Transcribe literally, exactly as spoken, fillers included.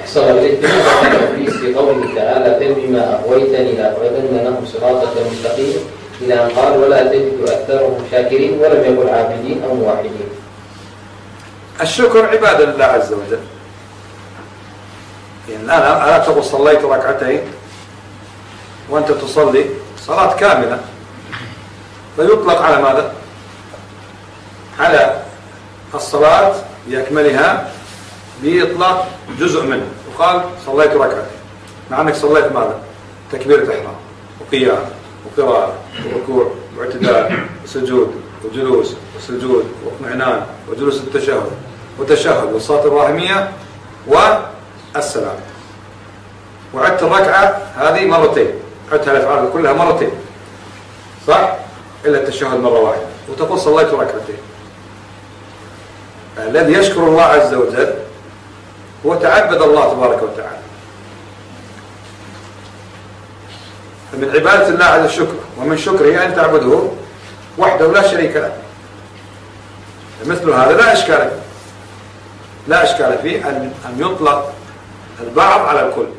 أحسن إليك التنفيذ في قوله تعالى فبما أغويتني لأقعدن لهم صراطك المستقيم إلى أن قال ولا تجد أكثرهم شاكرين ولم يقل عابدين أو موحدين. الشكر عبادة لله عز وجل. يعني أنا أنا تقول صليت ركعتين وأنت تصلي صلاة كاملة، فيطلق على ماذا؟ على الصلاة بأكملها بإطلاق جزء منه، وقال صليت ركعتين، مع أنك صليت ماذا؟ تكبيرة إحرام وقيام وقراءة وركوع واعتدال وسجود وجلوس وسجود واطمئنان وجلوس التشهد وتشهد والصلاة الراحمية والسلام، وعدت الركعة هذه مرتين، عدت الأفعال كلها مرتين صح؟ إلا التشهد مرة واحدة، وتقول صليت ركعتين. الذي يشكر الله عز وجل هو تعبد الله تبارك وتعالى. فمن عبادة الله على الشكر، ومن شكره أن تعبده وحده لا شريك له. مثل هذا لا إشكال لا إشكال فيه أن أن يطلق البعض على الكل.